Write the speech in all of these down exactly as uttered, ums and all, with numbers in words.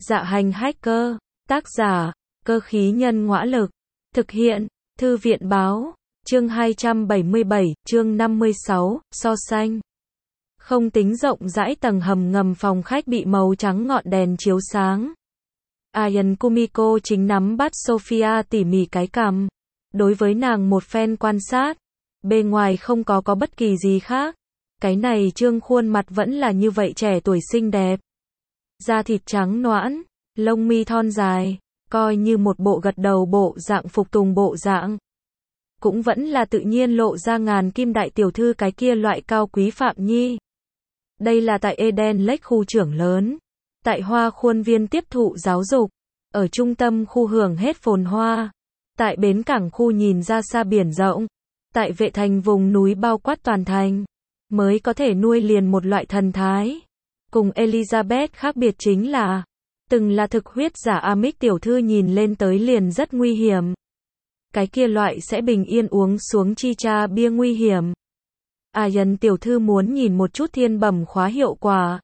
Dạ hành hacker, tác giả, cơ khí nhân ngõa lực, thực hiện, thư viện báo, chương hai trăm bảy mươi bảy, chương năm mươi sáu, so sánh. Không tính rộng rãi tầng hầm ngầm phòng khách bị màu trắng ngọn đèn chiếu sáng. Ayan Kumiko chính nắm bắt Sophia tỉ mỉ cái cằm. Đối với nàng một phen quan sát, bề ngoài không có có bất kỳ gì khác. Cái này trương khuôn mặt vẫn là như vậy trẻ tuổi xinh đẹp. Da thịt trắng nõn, lông mi thon dài, coi như một bộ gật đầu bộ dạng phục tùng bộ dạng. Cũng vẫn là tự nhiên lộ ra ngàn kim đại tiểu thư cái kia loại cao quý Phạm Nhi. Đây là tại Eden Lake khu trưởng lớn. Tại Hoa Khuôn Viên tiếp thụ giáo dục. Ở trung tâm khu hưởng hết phồn hoa. Tại bến cảng khu nhìn ra xa biển rộng. Tại vệ thành vùng núi bao quát toàn thành. Mới có thể nuôi liền một loại thần thái. Cùng Elizabeth khác biệt chính là, từng là thực huyết giả Amic tiểu thư nhìn lên tới liền rất nguy hiểm. Cái kia loại sẽ bình yên uống xuống chi cha bia nguy hiểm. Ayan tiểu thư muốn nhìn một chút thiên bẩm khóa hiệu quả.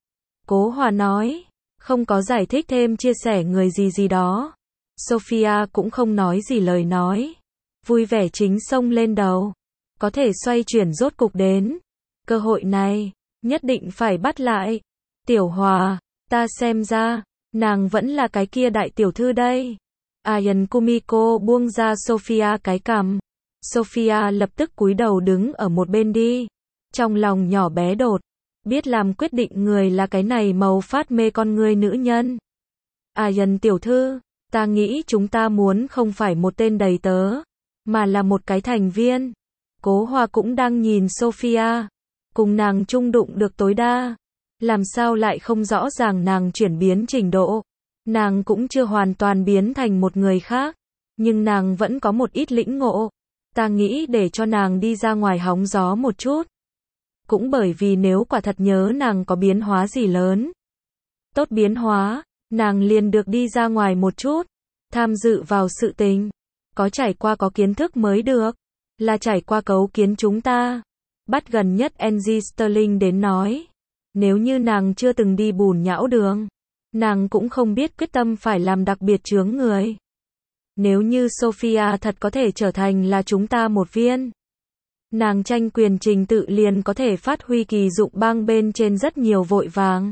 Cố Hòa nói, không có giải thích thêm chia sẻ người gì gì đó. Sophia cũng không nói gì lời nói. Vui vẻ chính xông lên đầu. Có thể xoay chuyển rốt cục đến. Cơ hội này, nhất định phải bắt lại. Tiểu Hòa, ta xem ra, nàng vẫn là cái kia đại tiểu thư đây. Ayan Kumiko buông ra Sophia cái cằm. Sophia lập tức cúi đầu đứng ở một bên đi. Trong lòng nhỏ bé đột. Biết làm quyết định người là cái này màu phát mê con người nữ nhân. Ayan tiểu thư, ta nghĩ chúng ta muốn không phải một tên đầy tớ, mà là một cái thành viên. Cố Hòa cũng đang nhìn Sophia. Cùng nàng chung đụng được tối đa. Làm sao lại không rõ ràng nàng chuyển biến trình độ. Nàng cũng chưa hoàn toàn biến thành một người khác. Nhưng nàng vẫn có một ít lĩnh ngộ. Ta nghĩ để cho nàng đi ra ngoài hóng gió một chút. Cũng bởi vì nếu quả thật nhớ nàng có biến hóa gì lớn. Tốt biến hóa, nàng liền được đi ra ngoài một chút. Tham dự vào sự tình. Có trải qua có kiến thức mới được. Là trải qua cấu kiến chúng ta. Bắt gần nhất Angie Sterling đến nói. Nếu như nàng chưa từng đi bùn nhão đường. Nàng cũng không biết quyết tâm phải làm đặc biệt chướng người. Nếu như Sophia thật có thể trở thành là chúng ta một viên. Nàng tranh quyền trình tự liền có thể phát huy kỳ dụng bang bên trên rất nhiều vội vàng.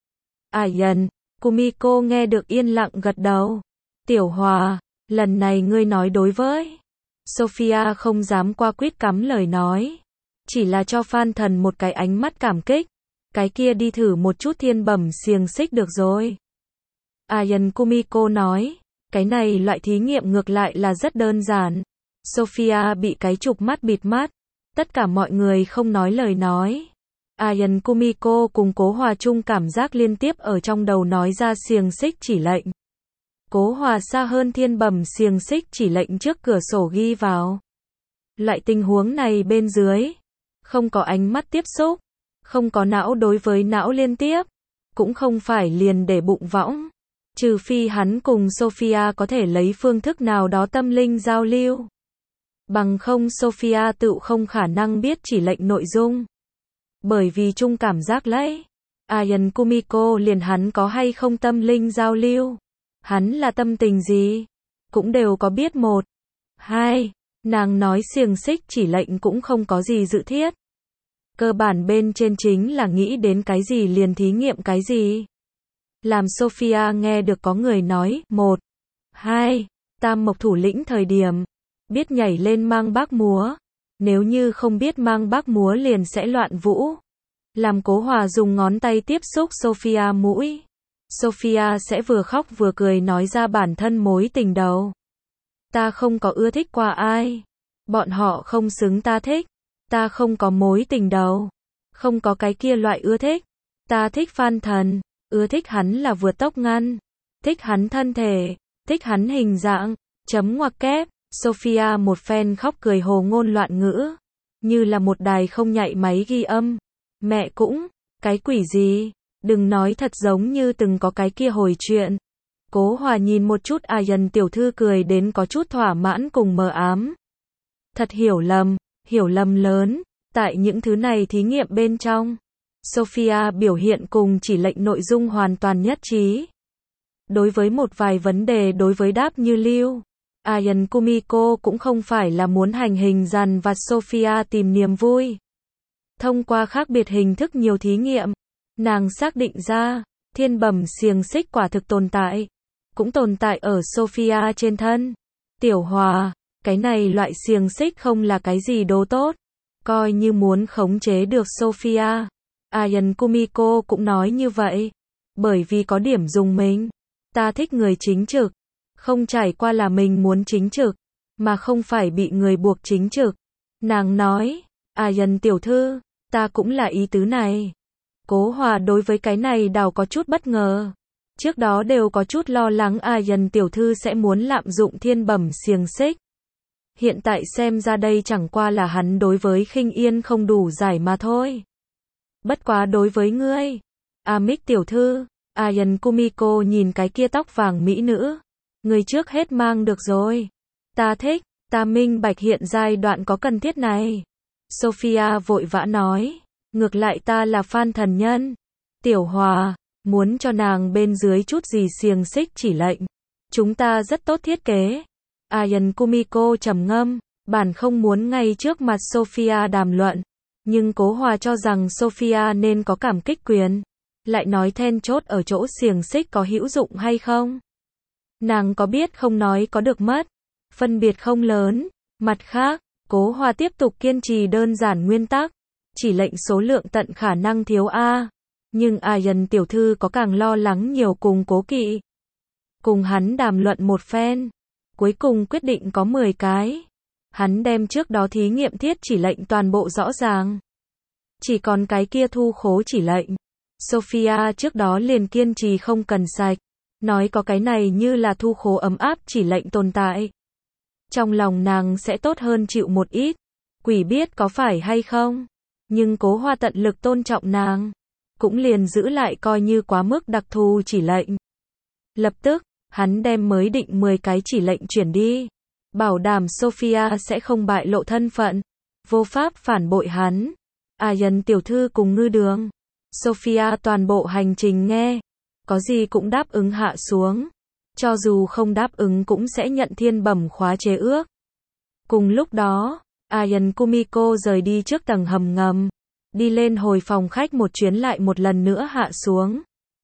Ayan, Kumiko nghe được yên lặng gật đầu. Tiểu Hòa, lần này ngươi nói đối với. Sophia không dám qua quýt cắm lời nói. Chỉ là cho Phan Thần một cái ánh mắt cảm kích. Cái kia đi thử một chút thiên bẩm xiềng xích được rồi. Ayan Kumiko nói. Cái này loại thí nghiệm ngược lại là rất đơn giản. Sophia bị cái chụp mắt bịt mắt. Tất cả mọi người không nói lời nói. Ayan Kumiko cùng Cố Hòa chung cảm giác liên tiếp ở trong đầu nói ra xiềng xích chỉ lệnh. Cố Hòa xa hơn thiên bẩm xiềng xích chỉ lệnh trước cửa sổ ghi vào. Loại tình huống này bên dưới. Không có ánh mắt tiếp xúc. Không có não đối với não liên tiếp. Cũng không phải liền để bụng võng. Trừ phi hắn cùng Sophia có thể lấy phương thức nào đó tâm linh giao lưu. Bằng không Sophia tự không khả năng biết chỉ lệnh nội dung. Bởi vì chung cảm giác lấy. Ayan Kumiko liền hắn có hay không tâm linh giao lưu. Hắn là tâm tình gì. Cũng đều có biết một. Hai. Nàng nói xiềng xích chỉ lệnh cũng không có gì dự thiết. Cơ bản bên trên chính là nghĩ đến cái gì liền thí nghiệm cái gì. Làm Sophia nghe được có người nói, một, hai, tam mộc thủ lĩnh thời điểm, biết nhảy lên mang bác múa. Nếu như không biết mang bác múa liền sẽ loạn vũ. Làm Cố Hòa dùng ngón tay tiếp xúc Sophia mũi. Sophia sẽ vừa khóc vừa cười nói ra bản thân mối tình đầu. Ta không có ưa thích qua ai. Bọn họ không xứng ta thích. Ta không có mối tình đầu. Không có cái kia loại ưa thích. Ta thích Phan Thần. Ưa thích hắn là vượt tốc ngăn. Thích hắn thân thể. Thích hắn hình dạng. Chấm ngoặc kép. Sophia một phen khóc cười hồ ngôn loạn ngữ. Như là một đài không nhạy máy ghi âm. Mẹ cũng. Cái quỷ gì. Đừng nói thật giống như từng có cái kia hồi chuyện. Cố Hòa nhìn một chút Ayan tiểu thư cười đến có chút thỏa mãn cùng mờ ám. Thật hiểu lầm. Hiểu lầm lớn. Tại những thứ này thí nghiệm bên trong. Sophia biểu hiện cùng chỉ lệnh nội dung hoàn toàn nhất trí. Đối với một vài vấn đề đối với đáp như lưu. Ayan Kumiko cũng không phải là muốn hành hình dằn vặt Sophia tìm niềm vui. Thông qua khác biệt hình thức nhiều thí nghiệm, nàng xác định ra, thiên bẩm xiềng xích quả thực tồn tại. Cũng tồn tại ở Sophia trên thân. Tiểu Hòa, cái này loại xiềng xích không là cái gì đố tốt. Coi như muốn khống chế được Sophia. Ayan Kumiko cũng nói như vậy. Bởi vì có điểm dùng mình. Ta thích người chính trực. Không trải qua là mình muốn chính trực. Mà không phải bị người buộc chính trực. Nàng nói, Ayan tiểu thư, ta cũng là ý tứ này. Cố Hòa đối với cái này đào có chút bất ngờ. Trước đó đều có chút lo lắng Ayan tiểu thư sẽ muốn lạm dụng thiên bẩm xiềng xích. Hiện tại xem ra đây chẳng qua là hắn đối với Khinh Yên không đủ giải mà thôi. Bất quá đối với ngươi, Amic tiểu thư, Ayan Kumiko nhìn cái kia tóc vàng mỹ nữ. Người trước hết mang được rồi. Ta thích, ta minh bạch hiện giai đoạn có cần thiết này. Sophia vội vã nói, ngược lại ta là fan thần nhân. Tiểu Hòa, muốn cho nàng bên dưới chút gì xiềng xích chỉ lệnh. Chúng ta rất tốt thiết kế. Ayan Kumiko trầm ngâm, bản không muốn ngay trước mặt Sophia đàm luận. Nhưng Cố Hòa cho rằng Sophia nên có cảm kích quyền. Lại nói then chốt ở chỗ xiềng xích có hữu dụng hay không. Nàng có biết không nói có được mất. Phân biệt không lớn. Mặt khác, Cố Hòa tiếp tục kiên trì đơn giản nguyên tắc. Chỉ lệnh số lượng tận khả năng thiếu A. Nhưng Ayan tiểu thư có càng lo lắng nhiều cùng Cố Kỵ. Cùng hắn đàm luận một phen. Cuối cùng quyết định có mười cái. Hắn đem trước đó thí nghiệm thiết chỉ lệnh toàn bộ rõ ràng. Chỉ còn cái kia thu khố chỉ lệnh. Sophia trước đó liền kiên trì không cần sạch. Nói có cái này như là thu khố ấm áp chỉ lệnh tồn tại. Trong lòng nàng sẽ tốt hơn chịu một ít. Quỷ biết có phải hay không. Nhưng Cố Hòa tận lực tôn trọng nàng. Cũng liền giữ lại coi như quá mức đặc thù chỉ lệnh. Lập tức, hắn đem mới định mười cái chỉ lệnh chuyển đi. Bảo đảm Sophia sẽ không bại lộ thân phận. Vô pháp phản bội hắn. Ayan tiểu thư cùng ngư đường. Sophia toàn bộ hành trình nghe. Có gì cũng đáp ứng hạ xuống. Cho dù không đáp ứng cũng sẽ nhận thiên bẩm khóa chế ước. Cùng lúc đó, Ayan Kumiko rời đi trước tầng hầm ngầm. Đi lên hồi phòng khách một chuyến lại một lần nữa hạ xuống.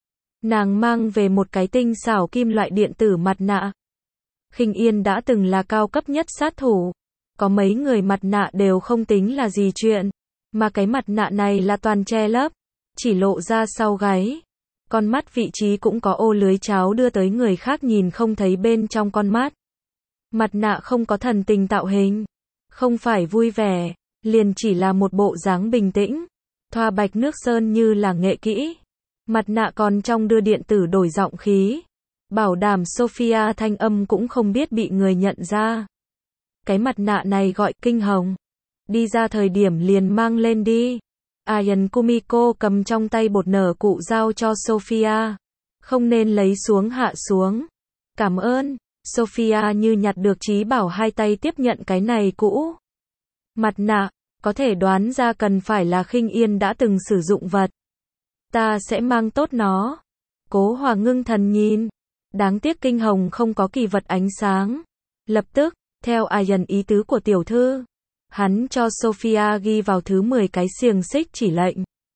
Nàng mang về một cái tinh xảo kim loại điện tử mặt nạ. Khinh Yên đã từng là cao cấp nhất sát thủ. Có mấy người mặt nạ đều không tính là gì chuyện. Mà cái mặt nạ này là toàn che lấp. Chỉ lộ ra sau gáy. Con mắt vị trí cũng có ô lưới cháo đưa tới người khác nhìn không thấy bên trong con mắt. Mặt nạ không có thần tình tạo hình. Không phải vui vẻ. Liền chỉ là một bộ dáng bình tĩnh. Thoa bạch nước sơn như là nghệ kỹ. Mặt nạ còn trong đưa điện tử đổi giọng khí. Bảo đảm Sophia thanh âm cũng không biết bị người nhận ra. Cái mặt nạ này gọi kinh hồng. Đi ra thời điểm liền mang lên đi. Ayan Kumiko cầm trong tay bột nở cụ giao cho Sophia. Không nên lấy xuống hạ xuống. Cảm ơn. Sophia như nhặt được trí bảo hai tay tiếp nhận cái này cũ. Mặt nạ, có thể đoán ra cần phải là Khinh Yên đã từng sử dụng vật. Ta sẽ mang tốt nó. Cố Hòa ngưng thần nhìn. Đáng tiếc kinh hồng không có kỳ vật ánh sáng. Lập tức, theo Ayan ý tứ của tiểu thư, hắn cho Sophia ghi vào thứ mười cái xiềng xích chỉ lệnh.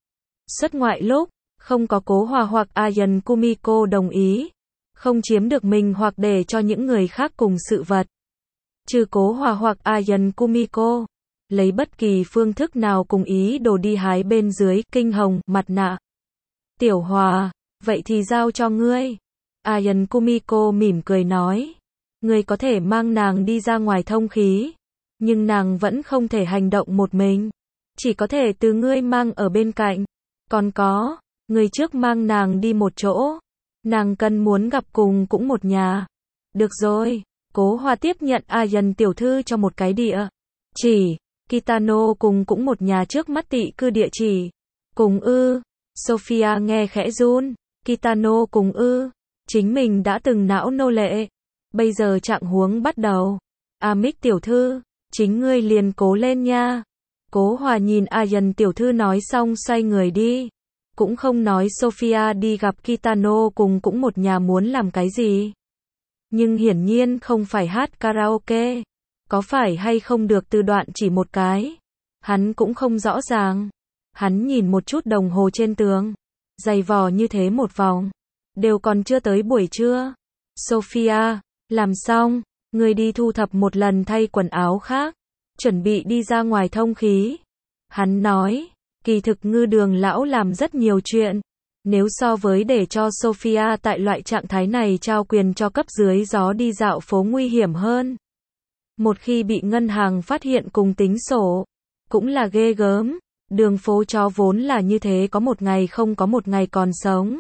Xuất ngoại lúc, không có Cố Hòa hoặc Ayan Kumiko đồng ý. Không chiếm được mình hoặc để cho những người khác cùng sự vật. Trừ Cố Hòa hoặc Ayan Kumiko. Lấy bất kỳ phương thức nào cùng ý đồ đi hái bên dưới kinh hồng mặt nạ. Tiểu Hòa, vậy thì giao cho ngươi. Ayan Kumiko mỉm cười nói. Ngươi có thể mang nàng đi ra ngoài thông khí. Nhưng nàng vẫn không thể hành động một mình. Chỉ có thể từ ngươi mang ở bên cạnh. Còn có, ngươi trước mang nàng đi một chỗ. Nàng cần muốn gặp cùng cũng một nhà. Được rồi, Cố Hòa tiếp nhận Ayan tiểu thư cho một cái địa chỉ. Kitano cùng cũng một nhà trước mắt tị cư địa chỉ. Cùng ư. Sophia nghe khẽ run. Kitano cùng ư. Chính mình đã từng não nô lệ. Bây giờ trạng huống bắt đầu. Amic tiểu thư, chính ngươi liền cố lên nha. Cố Hòa nhìn Ayan tiểu thư nói xong xoay người đi. Cũng không nói Sophia đi gặp Kitano cùng cũng một nhà muốn làm cái gì. Nhưng hiển nhiên không phải hát karaoke. Có phải hay không được từ đoạn chỉ một cái. Hắn cũng không rõ ràng. Hắn nhìn một chút đồng hồ trên tường. Giày vò như thế một vòng. Đều còn chưa tới buổi trưa. Sophia, làm xong, người đi thu thập một lần thay quần áo khác. Chuẩn bị đi ra ngoài thông khí. Hắn nói, kỳ thực Ngư Đường lão làm rất nhiều chuyện. Nếu so với để cho Sophia tại loại trạng thái này trao quyền cho cấp dưới gió đi dạo phố nguy hiểm hơn. Một khi bị ngân hàng phát hiện cùng tính sổ, cũng là ghê gớm. Đường phố chó vốn là như thế, có một ngày không có một ngày còn sống.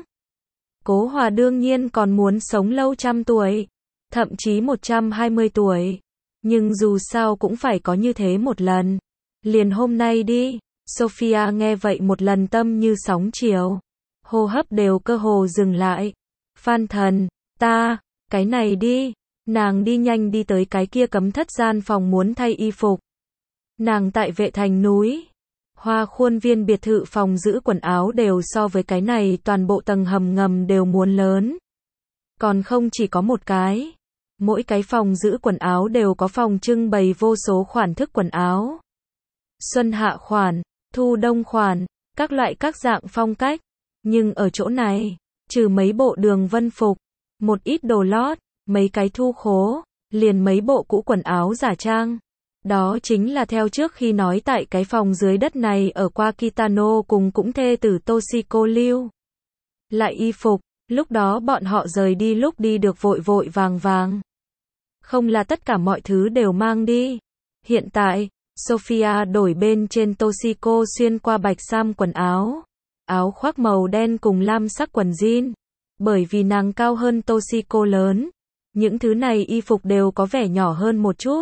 Cố Hòa đương nhiên còn muốn sống lâu trăm tuổi, thậm chí một trăm hai mươi tuổi. Nhưng dù sao cũng phải có như thế một lần. Liền hôm nay đi. Sophia nghe vậy một lần tâm như sóng chiều. Hô hấp đều cơ hồ dừng lại. Phan Thần, ta, cái này đi. Nàng đi nhanh đi tới cái kia cấm thất gian phòng muốn thay y phục. Nàng tại Vệ Thành núi. Hoa khuôn viên biệt thự phòng giữ quần áo đều so với cái này toàn bộ tầng hầm ngầm đều muốn lớn. Còn không chỉ có một cái. Mỗi cái phòng giữ quần áo đều có phòng trưng bày vô số khoản thức quần áo. Xuân hạ khoản, thu đông khoản, các loại các dạng phong cách. Nhưng ở chỗ này, trừ mấy bộ đường vân phục, một ít đồ lót, mấy cái thu khố, liền mấy bộ cũ quần áo giả trang. Đó chính là theo trước khi nói tại cái phòng dưới đất này ở qua Kitano cùng cũng thê tử Toshiko lưu. Lại y phục, lúc đó bọn họ rời đi lúc đi được vội vội vàng vàng. Không là tất cả mọi thứ đều mang đi. Hiện tại, Sophia đổi bên trên Toshiko xuyên qua bạch sam quần áo. Áo khoác màu đen cùng lam sắc quần jean. Bởi vì nàng cao hơn Toshiko lớn. Những thứ này y phục đều có vẻ nhỏ hơn một chút.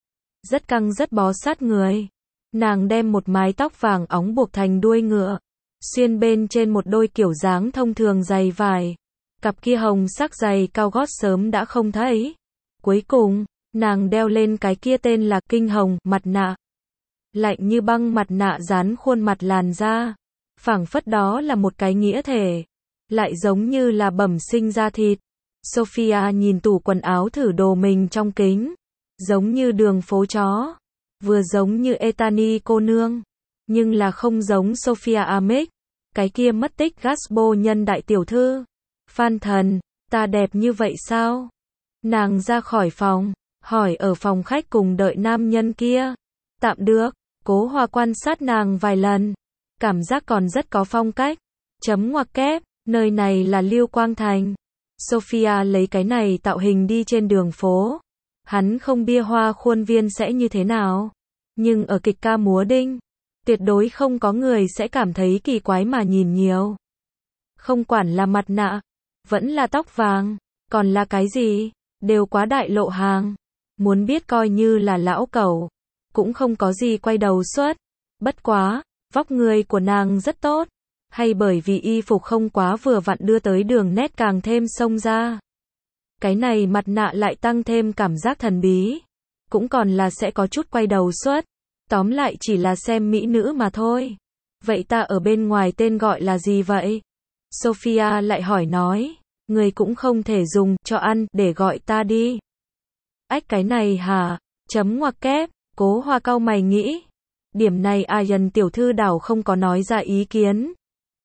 Rất căng rất bó sát người. Nàng đem một mái tóc vàng óng buộc thành đuôi ngựa. Xuyên bên trên một đôi kiểu dáng thông thường giày vải. Cặp kia hồng sắc giày cao gót sớm đã không thấy. Cuối cùng, nàng đeo lên cái kia tên là kinh hồng mặt nạ. Lạnh như băng mặt nạ dán khuôn mặt làn da. Phảng phất đó là một cái nghĩa thể. Lại giống như là bẩm sinh ra thịt. Sophia nhìn tủ quần áo thử đồ mình trong kính. Giống như đường phố chó. Vừa giống như Etani cô nương. Nhưng là không giống Sophia Amick. Cái kia mất tích Gaspo nhân đại tiểu thư. Phan Thần, ta đẹp như vậy sao? Nàng ra khỏi phòng. Hỏi ở phòng khách cùng đợi nam nhân kia. Tạm được. Cố Hòa quan sát nàng vài lần. Cảm giác còn rất có phong cách. Chấm ngoặc kép. Nơi này là Lưu Quang Thành. Sophia lấy cái này tạo hình đi trên đường phố. Hắn không bia hoa khuôn viên sẽ như thế nào. Nhưng ở kịch ca múa đinh, tuyệt đối không có người sẽ cảm thấy kỳ quái mà nhìn nhiều. Không quản là mặt nạ, vẫn là tóc vàng, còn là cái gì, đều quá đại lộ hàng. Muốn biết coi như là lão cẩu, cũng không có gì quay đầu suốt. Bất quá, vóc người của nàng rất tốt. Hay bởi vì y phục không quá vừa vặn đưa tới đường nét càng thêm xông ra. Cái này mặt nạ lại tăng thêm cảm giác thần bí. Cũng còn là sẽ có chút quay đầu suốt. Tóm lại chỉ là xem mỹ nữ mà thôi. Vậy ta ở bên ngoài tên gọi là gì vậy? Sophia lại hỏi nói. Người cũng không thể dùng cho ăn để gọi ta đi. Ách cái này hả? Chấm ngoặc kép. Cố Hòa cau mày nghĩ. Điểm này Ayan tiểu thư đảo không có nói ra ý kiến.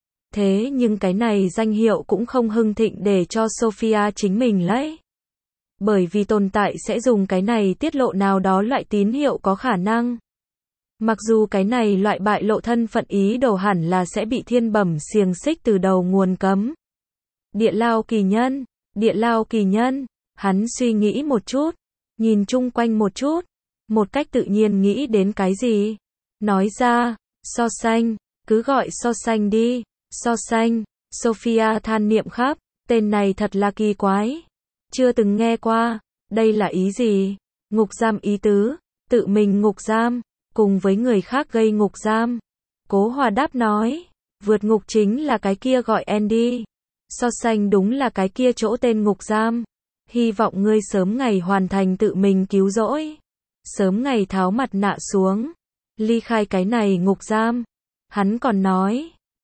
Thế nhưng cái này danh hiệu cũng không hưng thịnh để cho Sophia chính mình lấy. Bởi vì tồn tại sẽ dùng cái này tiết lộ nào đó loại tín hiệu có khả năng. Mặc dù cái này loại bại lộ thân phận ý đồ hẳn là sẽ bị thiên bẩm xiềng xích từ đầu nguồn cấm. Địa lao kỳ nhân, địa lao kỳ nhân, hắn suy nghĩ một chút, nhìn chung quanh một chút, một cách tự nhiên nghĩ đến cái gì. Nói ra, so sánh, cứ gọi so sánh đi. So sánh, Sophia than niệm khắp, tên này thật là kỳ quái. Chưa từng nghe qua, đây là ý gì? Ngục giam ý tứ, tự mình ngục giam, cùng với người khác gây ngục giam. Cố Hòa đáp nói, vượt ngục chính là cái kia gọi Andy. So sánh đúng là cái kia chỗ tên ngục giam. Hy vọng ngươi sớm ngày hoàn thành tự mình cứu rỗi. Sớm ngày tháo mặt nạ xuống. Ly khai cái này ngục giam. Hắn còn nói.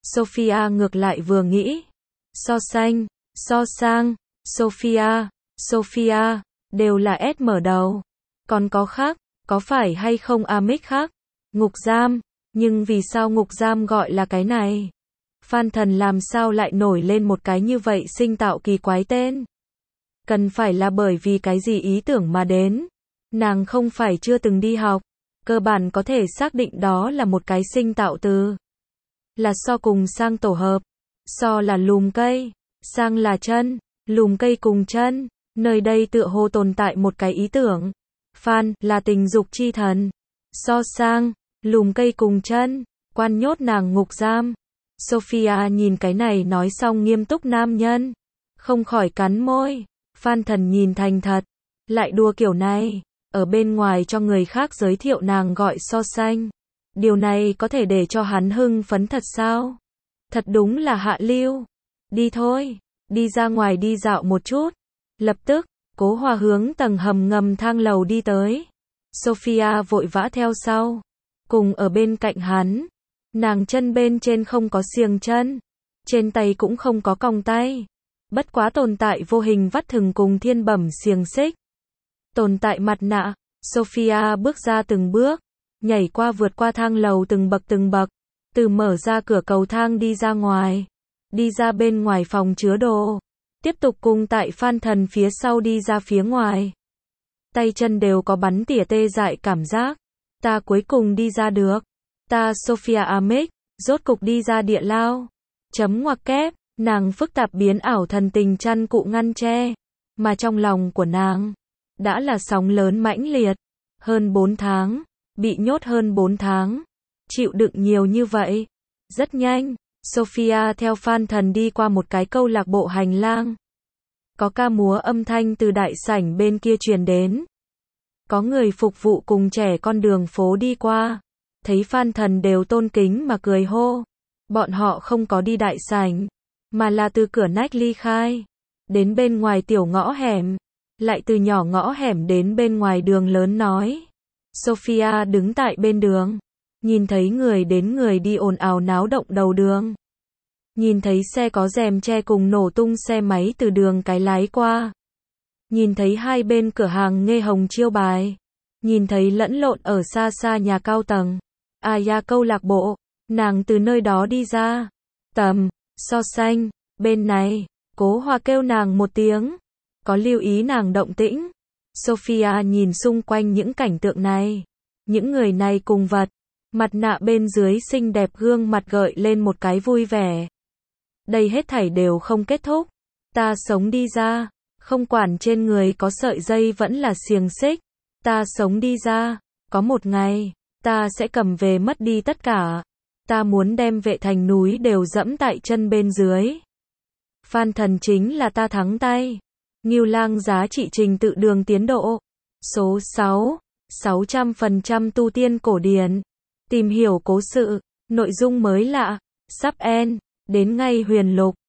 Sophia ngược lại vừa nghĩ. So sánh, so sang, Sophia, Sophia, đều là S mở đầu. Còn có khác, có phải hay không Amic khác? Ngục giam, nhưng vì sao ngục giam gọi là cái này? Phan Thần làm sao lại nổi lên một cái như vậy sinh tạo kỳ quái tên? Cần phải là bởi vì cái gì ý tưởng mà đến? Nàng không phải chưa từng đi học, cơ bản có thể xác định đó là một cái sinh tạo từ. Là so cùng sang tổ hợp. So là lùm cây, sang là chân, lùm cây cùng chân, nơi đây tựa hồ tồn tại một cái ý tưởng. Phan là tình dục chi thần. So sang, lùm cây cùng chân, quan nhốt nàng ngục giam. Sophia nhìn cái này nói xong nghiêm túc nam nhân, không khỏi cắn môi. Phan Thần nhìn thành thật, lại đùa kiểu này, ở bên ngoài cho người khác giới thiệu nàng gọi so sánh. Điều này có thể để cho hắn hưng phấn thật sao? Thật đúng là hạ lưu. Đi thôi, đi ra ngoài đi dạo một chút. Lập tức, Cố Hòa hướng tầng hầm ngầm thang lầu đi tới. Sophia vội vã theo sau, cùng ở bên cạnh hắn. Nàng chân bên trên không có xiềng chân, trên tay cũng không có còng tay. Bất quá tồn tại vô hình vắt thừng cùng thiên bẩm xiềng xích. Tồn tại mặt nạ, Sophia bước ra từng bước, nhảy qua vượt qua thang lầu từng bậc từng bậc, từ mở ra cửa cầu thang đi ra ngoài, đi ra bên ngoài phòng chứa đồ, tiếp tục cùng tại Phan Thần phía sau đi ra phía ngoài. Tay chân đều có bắn tỉa tê dại cảm giác. Ta cuối cùng đi ra được. Ta Sophia Amic, rốt cục đi ra địa lao. Chấm ngoặc kép, nàng phức tạp biến ảo thần tình chăn cụ ngăn che, mà trong lòng của nàng đã là sóng lớn mãnh liệt. Hơn bốn tháng, bị nhốt hơn bốn tháng, chịu đựng nhiều như vậy. Rất nhanh, Sophia theo Phan Thần đi qua một cái câu lạc bộ hành lang. Có ca múa âm thanh từ đại sảnh bên kia truyền đến. Có người phục vụ cùng trẻ con đường phố đi qua, thấy Phan Thần đều tôn kính mà cười hô. Bọn họ không có đi đại sảnh, mà là từ cửa nách ly khai, đến bên ngoài tiểu ngõ hẻm, lại từ nhỏ ngõ hẻm đến bên ngoài đường lớn nói. Sophia đứng tại bên đường, nhìn thấy người đến người đi ồn ào náo động đầu đường. Nhìn thấy xe có rèm che cùng nổ tung xe máy từ đường cái lái qua. Nhìn thấy hai bên cửa hàng nghe hồng chiêu bài. Nhìn thấy lẫn lộn ở xa xa nhà cao tầng. À ya câu lạc bộ, nàng từ nơi đó đi ra. Tầm, so sánh, bên này, Cố Hòa kêu nàng một tiếng. Có lưu ý nàng động tĩnh. Sophia nhìn xung quanh những cảnh tượng này. Những người này cùng vật. Mặt nạ bên dưới xinh đẹp gương mặt gợi lên một cái vui vẻ. Đây hết thảy đều không kết thúc. Ta sống đi ra. Không quản trên người có sợi dây vẫn là xiềng xích. Ta sống đi ra. Có một ngày, ta sẽ cầm về mất đi tất cả. Ta muốn đem Vệ Thành núi đều dẫm tại chân bên dưới. Phan Thần chính là ta thắng tay. Ngưu Lang giá trị trình tự đường tiến độ. Số sáu, sáu trăm phần trăm tu tiên cổ điển. Tìm hiểu cố sự, nội dung mới lạ, sắp end, đến ngay huyền lục.